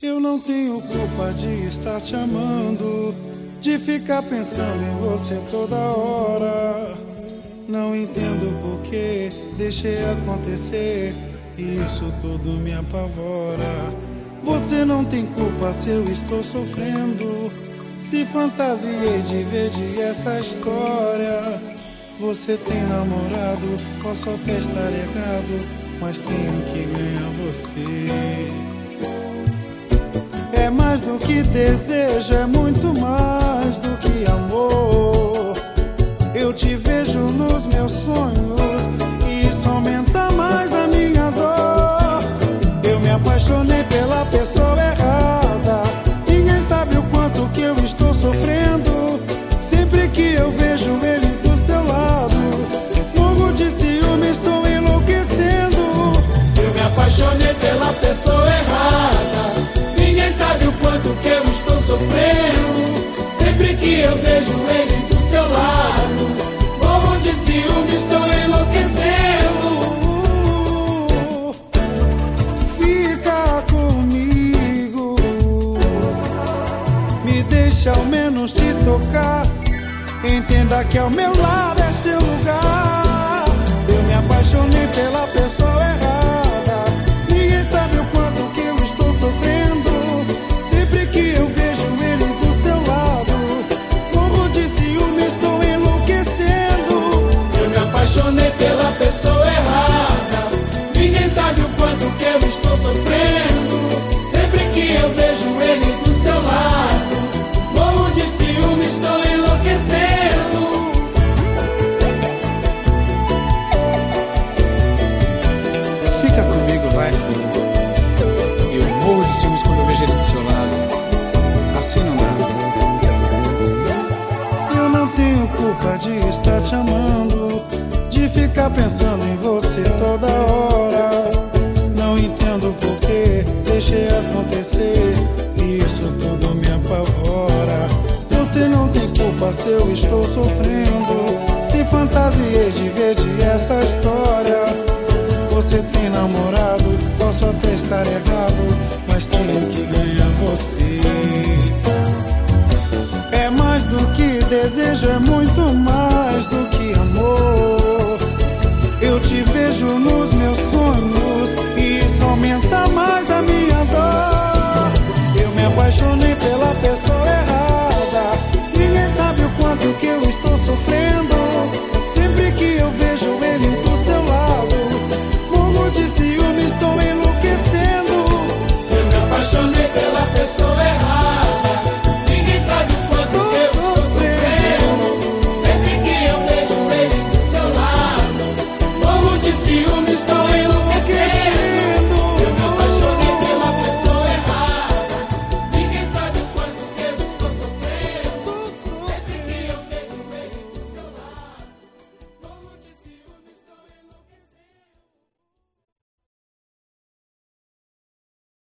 Eu não tenho culpa de estar te amando, de ficar pensando em você toda hora. Não entendo por que deixei acontecer, e isso tudo me apavora. Você não tem culpa se eu estou sofrendo, se fantasiei de ver de essa história. Você tem namorado, posso até estar errado, mas tenho que ganhar você. É mais do que desejo, é muito mais do que amor. Eu te vejo nos meus sonhos e isso aumenta mais a minha dor. Eu me apaixonei pela pessoa errada, ninguém sabe o quanto que eu estou sofrendo. Sempre que eu vejo ele do seu lado, morro de ciúme, estou enlouquecendo. Eu me apaixonei pela pessoa errada, ninguém sabe o quanto que eu estou sofrendo. Sempre que eu vejo ele do seu lado, morro de ciúme, estou enlouquecendo. Fica comigo, me deixa ao menos te tocar. Entenda que ao meu lado é seu lugar. Eu me apaixonei pela pessoa errada, ninguém sabe o quanto que eu estou sofrendo. Sempre que eu vejo ele do seu lado, morro de ciúme, estou enlouquecendo. Eu me apaixonei pela pessoa errada, ninguém sabe o quanto que eu estou sofrendo. Sempre que eu vejo ele do seu lado, morro de ciúme, estou enlouquecendo. Fica comigo, vai. Eu morro de ciúmes quando eu vejo ele do seu lado. Assim não dá. Eu não tenho culpa de estar te amando, de ficar pensando em você toda hora. Não entendo por que deixei acontecer, e isso tudo me apavora. Você não tem culpa se eu estou sofrendo, se fantasiei de ver de essa história. Você tem namorado, posso até estar errado,